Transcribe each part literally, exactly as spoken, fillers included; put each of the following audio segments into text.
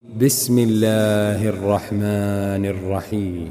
بسم الله الرحمن الرحيم.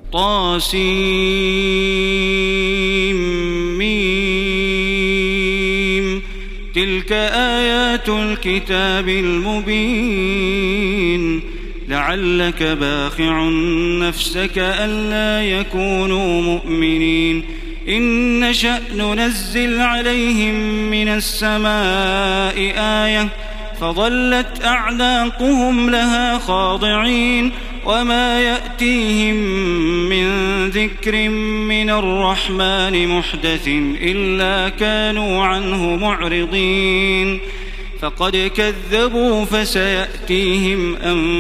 طاسيم. تلك آيات الكتاب المبين. لعلك باخع نفسك ألا يكونوا مؤمنين. إن نشأ ننزل عليهم من السماء آية فظلت أعناقهم لها خاضعين وما يأتيهم من ذكر من الرحمن محدث إلا كانوا عنه معرضين. فقد كذبوا فسيأتيهم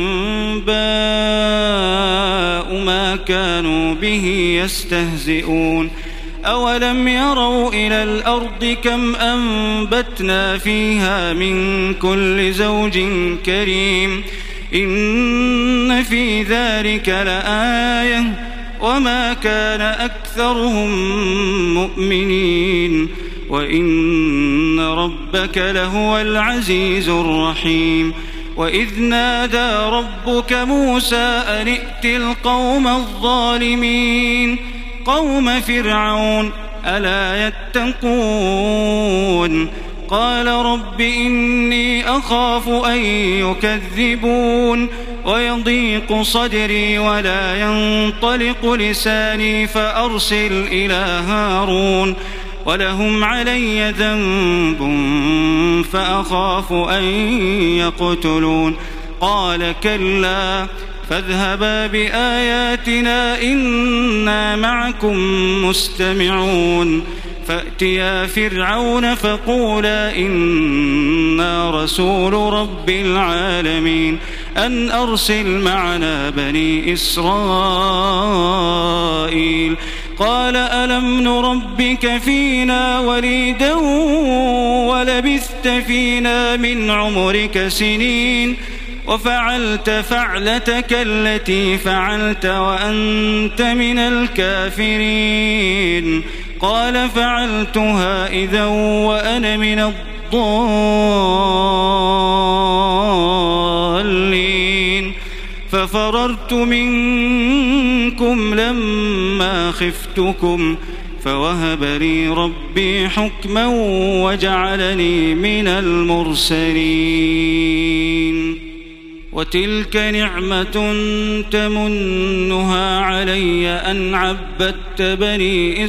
أنباء ما كانوا به يستهزئون. أولم يروا إلى الأرض كم أنبتنا فيها من كل زوج كريم إن في ذلك لآية وما كان أكثرهم مؤمنين وإن ربك لهو العزيز الرحيم. وإذ نادى ربك موسى أن ائت القوم الظالمين قوم فرعون ألا يتقون. قال رب إني أخاف أن يكذبون ويضيق صدري ولا ينطلق لساني فأرسل إلى هارون ولهم علي ذنب فأخاف أن يقتلون. قال كلا فاذهبا بآياتنا إنا معكم مستمعون. فأتيا فرعون فقولا إنا رسول رب العالمين أن أرسل معنا بني إسرائيل. قال ألم نربك فينا وليدا ولبثت فينا من عمرك سنين وفعلت فعلتك التي فعلت وأنت من الكافرين. قال فعلتها إذا وأنا من الضالين ففررت منكم لما خفتكم فوهب لي ربي حكما وجعلني من المرسلين. وتلك نعمة تمنها علي أن عبدت بني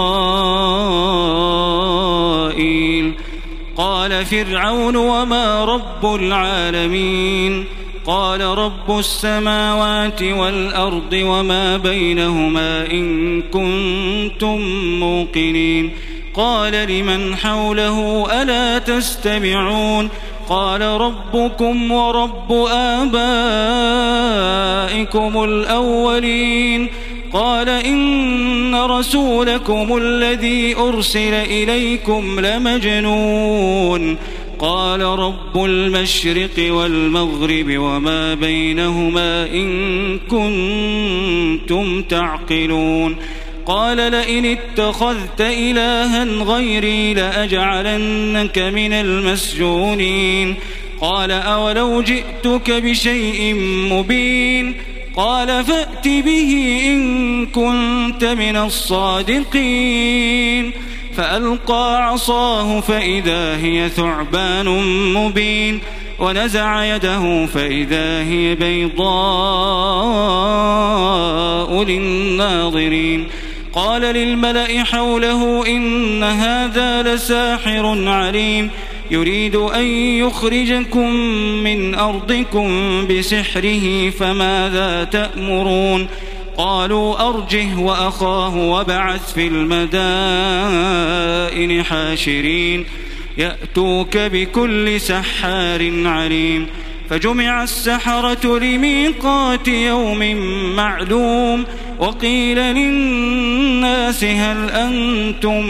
إسرائيل. قال فرعون وما رب العالمين. قال رب السماوات والأرض وما بينهما إن كنتم موقنين. قال لمن حوله ألا تستمعون. قال ربكم ورب آبائكم الأولين. قال إن رسولكم الذي أرسل إليكم لمجنون. قال رب المشرق والمغرب وما بينهما إن كنتم تعقلون. قال لئن اتخذت إلها غيري لأجعلنك من المسجونين. قال أولو جئتك بشيء مبين. قال فأت به إن كنت من الصادقين. فألقى عصاه فإذا هي ثعبان مبين ونزع يده فإذا هي بيضاء للناظرين. قال للملأ حوله إن هذا لساحر عليم يريد أن يخرجكم من أرضكم بسحره فماذا تأمرون. قالوا أرجه وأخاه وابعث في المدائن حاشرين يأتوك بكل سحار عليم. فجمع السحرة لميقات يوم معلوم. وقيل للناس هل أنتم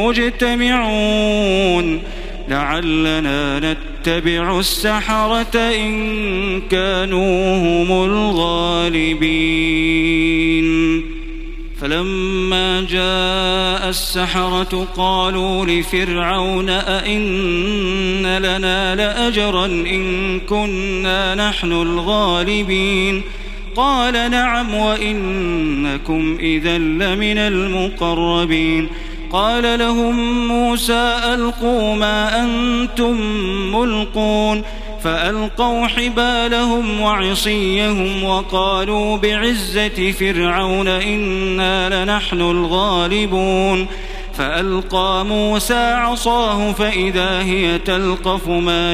مجتمعون لعلنا نتبع السحرة إن كانوا هم الغالبين. ولما جاء السحرة قالوا لفرعون أئن لنا لأجرا إن كنا نحن الغالبين قال نعم وإنكم إذا لمن المقربين قال لهم موسى ألقوا ما أنتم ملقون فألقوا حبالهم وعصيهم وقالوا بعزة فرعون إنا لنحن الغالبون فألقى موسى عصاه فإذا هي تلقف ما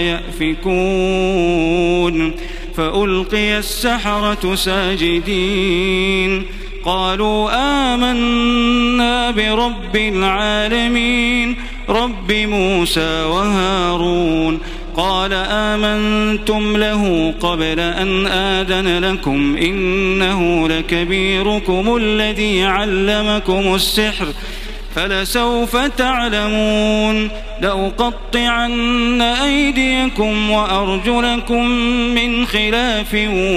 يأفكون فألقي السحرة ساجدين قالوا آمنا برب العالمين رب موسى وهارون قال آمنتم له قبل أن آذن لكم إنه لكبيركم الذي علمكم السحر فلسوف تعلمون لأقطعن أيديكم وأرجلكم من خلاف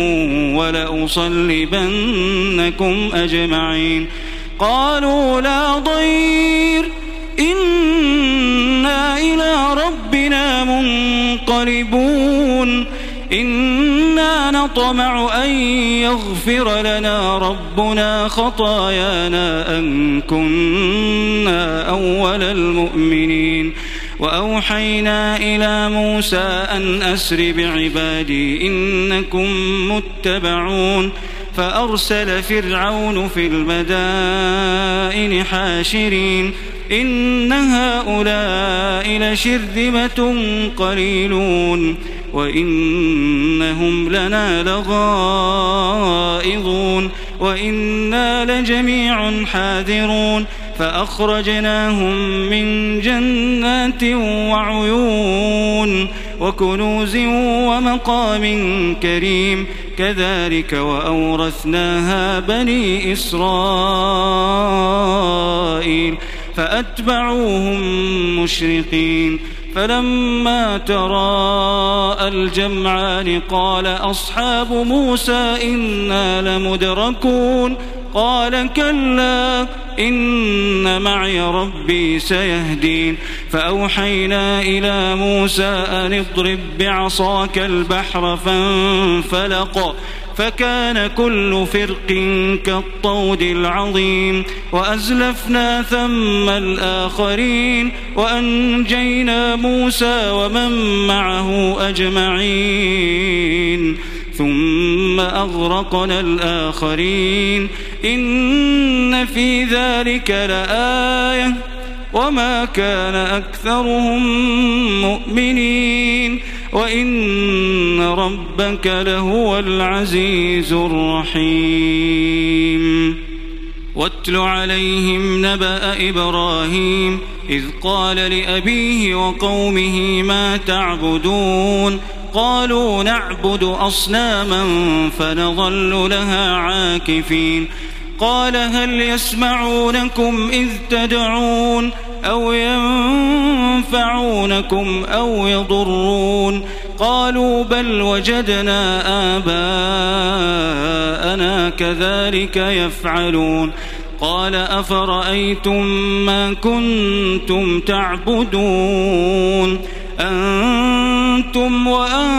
ولأصلبنكم أجمعين قالوا لا ضير إنا إلى ربنا منقلبون إنا نطمع أن يغفر لنا ربنا خطايانا أن كنا أول المؤمنين وأوحينا إلى موسى أن أسر بعبادي إنكم متبعون فأرسل فرعون في المدائن حاشرين إن هؤلاء لشرذمة قليلون وإنهم لنا لغائظون وإنا لجميع حاذرون فأخرجناهم من جنات وعيون وكنوز ومقام كريم كذلك وأورثناها بني إسرائيل فأتبعوهم مشرقين فلما تراءى الجمعان قال أصحاب موسى إنا لمدركون قال كلا إن معي ربي سيهدين فأوحينا إلى موسى أن اضرب بعصاك البحر فانفلق فكان كل فرق كالطود العظيم وأزلفنا ثم الآخرين وأنجينا موسى ومن معه أجمعين ثم أغرقنا الآخرين إن في ذلك لآية وما كان أكثرهم مؤمنين وإن ربك لهو العزيز الرحيم واتل عليهم نبأ إبراهيم إذ قال لأبيه وقومه ما تعبدون قالوا نعبد أصناما فنظل لها عاكفين قال هل يسمعونكم إذ تدعون أو ينفعونكم أو يضرون قالوا بل وجدنا آباءنا كذلك يفعلون قال أفرأيتم ما كنتم تعبدون أنتم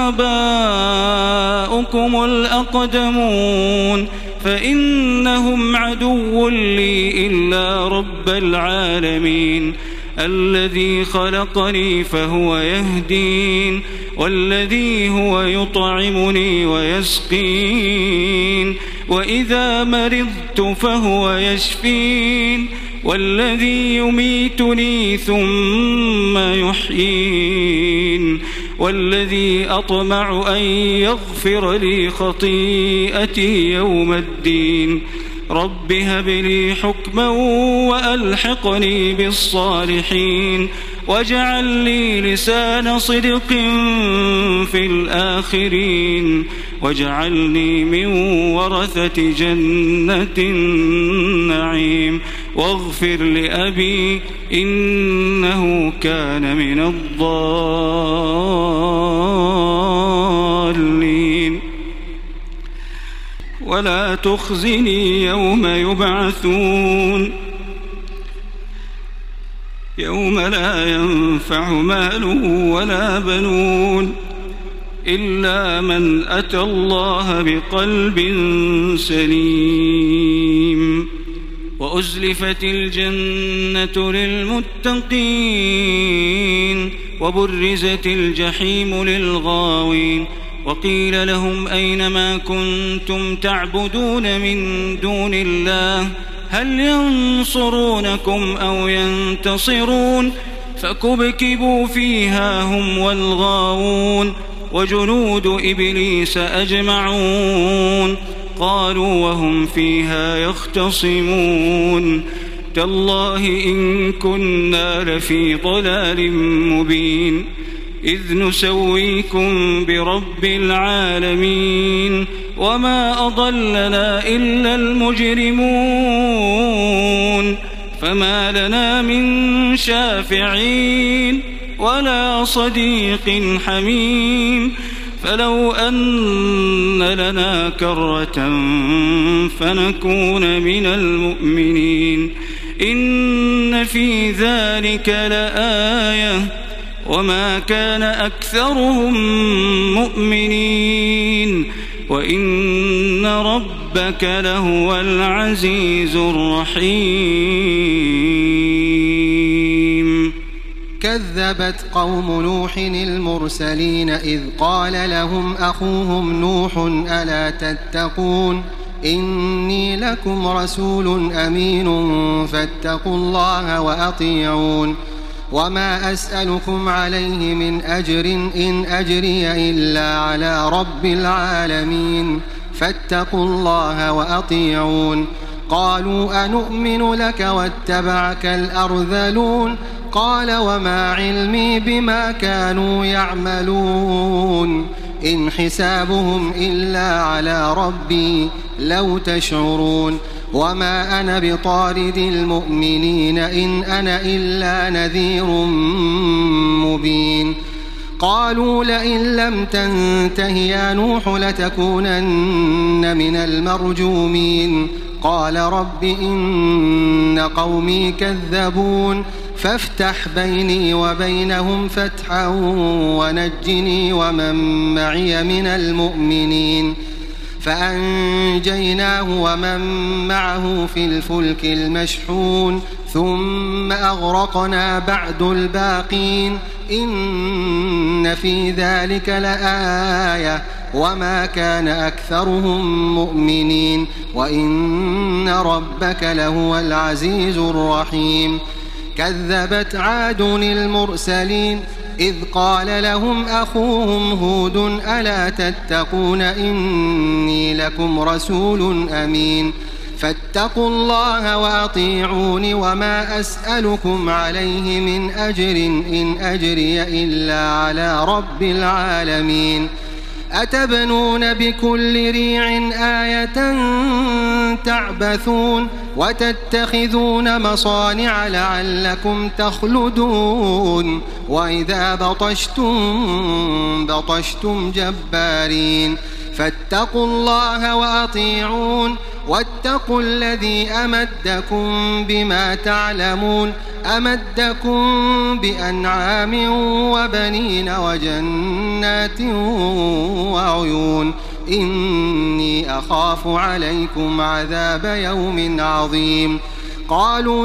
وآباؤكم الأقدمون فإنهم عدو لي إلا رب العالمين الذي خلقني فهو يهدين والذي هو يطعمني ويسقين وإذا مرضت فهو يشفين والذي يميتني ثم يحيين والذي أطمع أن يغفر لي خطيئتي يوم الدين رب هب لي حكما وألحقني بالصالحين واجعل لي لسان صدق في الآخرين واجعلني من ورثة جنة النعيم واغفر لأبي إنه كان من الضالين ولا تخزني يوم يبعثون يوم لا ينفع مال ولا بنون إلا من أتى الله بقلب سليم وأزلفت الجنة للمتقين وبرزت الجحيم للغاوين وقيل لهم أين ما كنتم تعبدون من دون الله هل ينصرونكم أو ينتصرون فكبكبوا فيها هم والغاوون وجنود إبليس أجمعون قالوا وهم فيها يختصمون تالله إن كنا لفي ضلال مبين إذ نسويكم برب العالمين وما أضلنا إلا المجرمون فما لنا من شافعين ولا صديق حميم فلو أن لنا كرة فنكون من المؤمنين إن في ذلك لآية وما كان أكثرهم مؤمنين وإن ربك لهو العزيز الرحيم كذبت قوم نوح المرسلين إذ قال لهم أخوهم نوح ألا تتقون إني لكم رسول أمين فاتقوا الله وأطيعون وما أسألكم عليه من أجر إن أجري إلا على رب العالمين فاتقوا الله وأطيعون قالوا أنؤمن لك واتبعك الأرذلون قال وما علمي بما كانوا يعملون إن حسابهم إلا على ربي لو تشعرون وما أنا بطارد المؤمنين إن أنا إلا نذير مبين قالوا لئن لم تنته يا نوح لتكونن من المرجومين قال رب إن قومي كذبون فافتح بيني وبينهم فتحا ونجني ومن معي من المؤمنين فأنجيناه ومن معه في الفلك المشحون ثم أغرقنا بعد الباقين إن في ذلك لآية وما كان أكثرهم مؤمنين وإن ربك لهو العزيز الرحيم كذبت عاد المرسلين إذ قال لهم أخوهم هود ألا تتقون إني لكم رسول أمين فاتقوا الله وأطيعون وما أسألكم عليه من أجر إن أجري إلا على رب العالمين أتبنون بكل ريع آية تعبثون وتتخذون مصانع لعلكم تخلدون وإذا بطشتم بطشتم جبارين فاتقوا الله وأطيعون واتقوا الذي أمدكم بما تعلمون أمدكم بأنعام وبنين وجنات وعيون إني أخاف عليكم عذاب يوم عظيم قالوا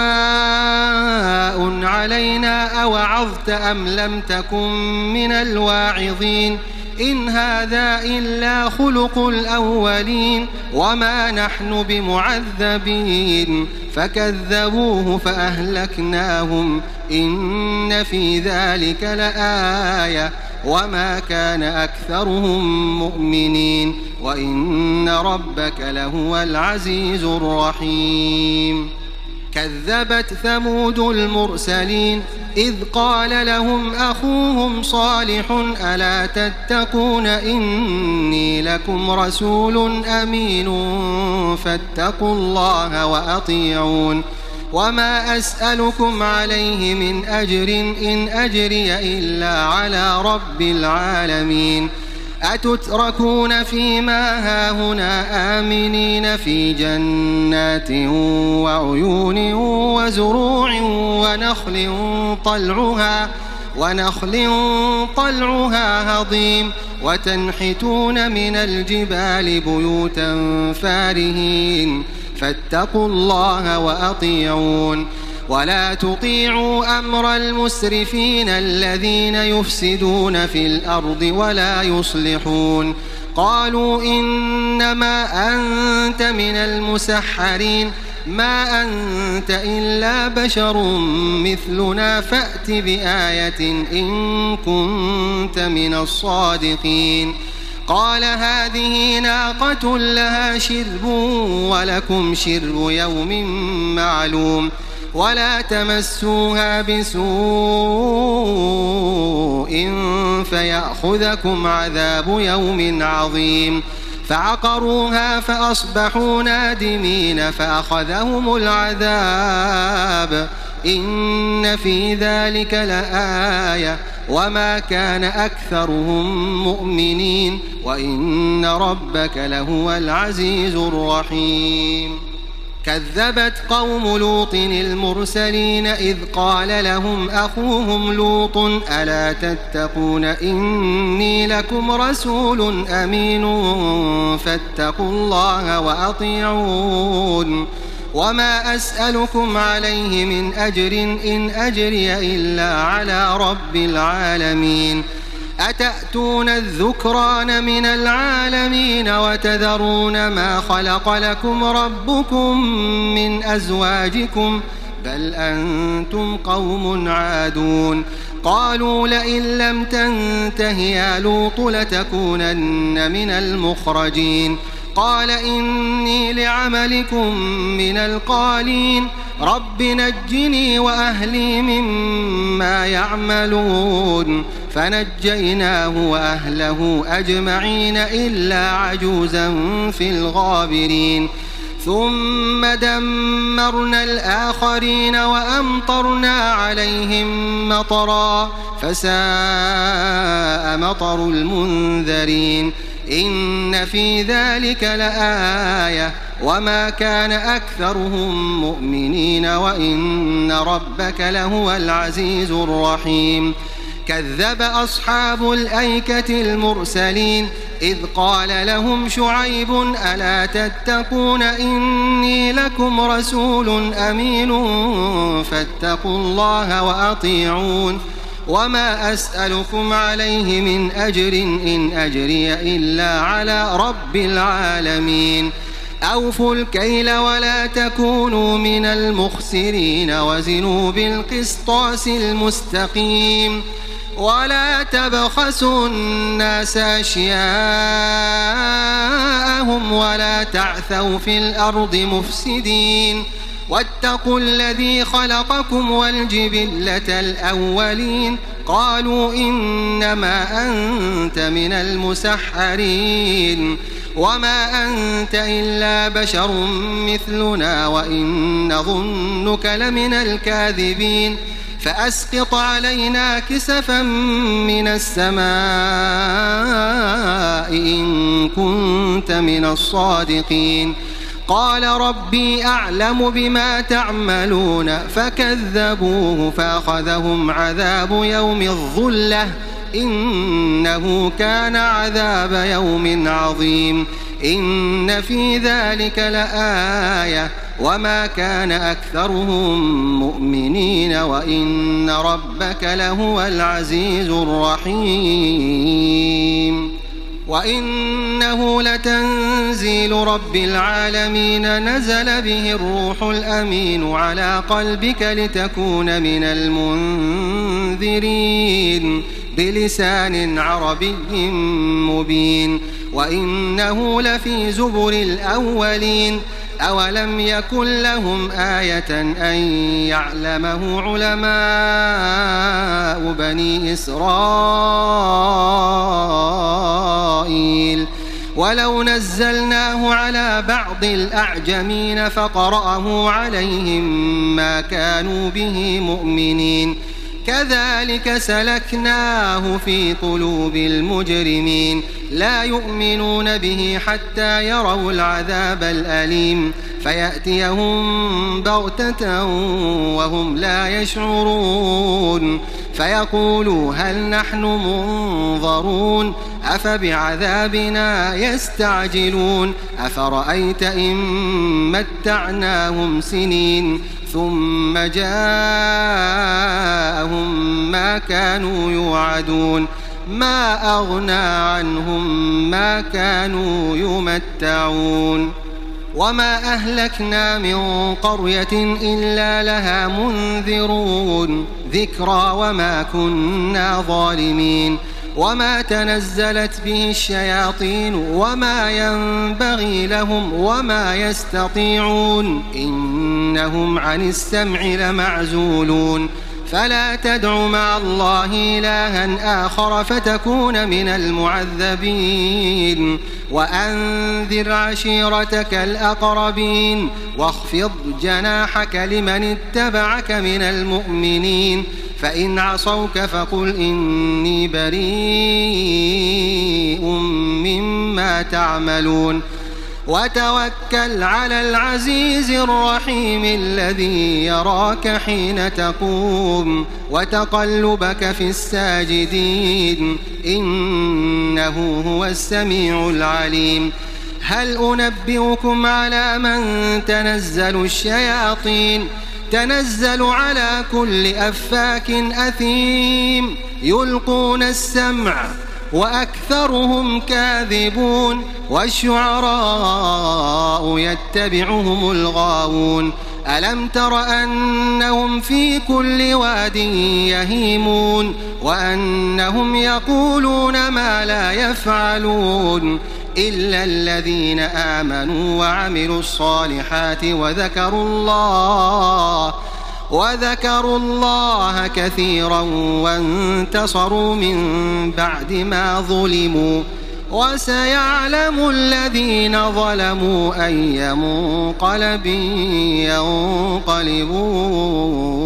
سواء علينا أوعظت أم لم تكن من الواعظين إن هذا إلا خلق الأولين وما نحن بمعذبين فكذبوه فأهلكناهم إن في ذلك لآية وما كان أكثرهم مؤمنين وإن ربك لهو العزيز الرحيم كذبت ثمود المرسلين إذ قال لهم أخوهم صالح ألا تتقون إني لكم رسول أمين فاتقوا الله وأطيعون وما أسألكم عليه من أجر إن أجري إلا على رب العالمين أتتركون فيما هاهنا آمنين في جنات وعيون وزروع ونخل طلعها ونخل طلعها هضيم وتنحتون من الجبال بيوتا فارهين فاتقوا الله وأطيعون ولا تطيعوا أمر المسرفين الذين يفسدون في الأرض ولا يصلحون قالوا إنما أنت من المسحرين ما أنت إلا بشر مثلنا فأت بآية إن كنت من الصادقين قال هذه ناقة لها شرب ولكم شرب يوم معلوم ولا تمسوها بسوء فيأخذكم عذاب يوم عظيم فعقروها فأصبحوا نادمين فأخذهم العذاب إن في ذلك لآية وما كان أكثرهم مؤمنين وإن ربك لهو العزيز الرحيم كذبت قوم لوط المرسلين إذ قال لهم أخوهم لوط ألا تتقون إني لكم رسول أمين فاتقوا الله وأطيعون وما أسألكم عليه من أجر إن أجري إلا على رب العالمين أتأتون الذكران من العالمين وتذرون ما خلق لكم ربكم من أزواجكم بل أنتم قوم عادون قالوا لئن لم تنته يا لوط لتكونن من المخرجين قال إني لعملكم من القالين رب نجني وأهلي مما يعملون فنجيناه وأهله أجمعين إلا عجوزا في الغابرين ثم دمرنا الآخرين وأمطرنا عليهم مطرا فساء مطر المنذرين إن في ذلك لآية وما كان أكثرهم مؤمنين وإن ربك لهو العزيز الرحيم كذب أصحاب الأيكة المرسلين إذ قال لهم شعيب ألا تتقون إني لكم رسول أمين فاتقوا الله وأطيعون وما أسألكم عليه من أجر إن أجري إلا على رب العالمين أوفوا الكيل ولا تكونوا من المخسرين وزنوا بالقسطاس المستقيم ولا تبخسوا الناس أشياءهم ولا تعثوا في الأرض مفسدين واتقوا الذي خلقكم والجبلة الأولين قالوا إنما أنت من المسحرين وما أنت إلا بشر مثلنا وإن نظنك لمن الكاذبين فأسقط علينا كسفا من السماء إن كنت من الصادقين قال ربي أعلم بما تعملون فكذبوه فأخذهم عذاب يوم الظلة إنه كان عذاب يوم عظيم إن في ذلك لآية وما كان أكثرهم مؤمنين وإن ربك لهو العزيز الرحيم وإنه لتنزيل رب العالمين نزل به الروح الأمين على قلبك لتكون من المنذرين بلسان عربي مبين وإنه لفي زبر الأولين أولم يكن لهم آية أن يعلمه علماء بني إسرائيل ولو نزلناه على بعض الأعجمين فقرأه عليهم ما كانوا به مؤمنين كذلك سلكناه في قلوب المجرمين لا يؤمنون به حتى يروا العذاب الأليم فيأتيهم بغتة وهم لا يشعرون فيقولوا هل نحن منظرون أفبعذابنا يستعجلون أفرأيت إن متعناهم سنين ثم جاءهم ما كانوا يوعدون ما أغنى عنهم ما كانوا يمتعون وما أهلكنا من قرية إلا لها منذرون ذكرى وما كنا ظالمين وما تنزلت به الشياطين وما ينبغي لهم وما يستطيعون إنهم عن السمع لمعزولون فلا تدع مع الله إلها آخر فتكون من المعذبين وأنذر عشيرتك الأقربين واخفض جناحك لمن اتبعك من المؤمنين فإن عصوك فقل إني بريء مما تعملون وتوكل على العزيز الرحيم الذي يراك حين تقوم وتقلبك في الساجدين إنه هو السميع العليم هل أنبئكم على من تنزل الشياطين تنزل على كل أفاك أثيم يلقون السمع وأكثرهم كاذبون والشعراء يتبعهم الغاوون ألم تر أنهم في كل واد يهيمون وأنهم يقولون ما لا يفعلون إلا الذين آمنوا وعملوا الصالحات وذكروا الله وذكروا الله كثيرا وانتصروا من بعد ما ظلموا وسيعلم الذين ظلموا أي منقلب ينقلبون.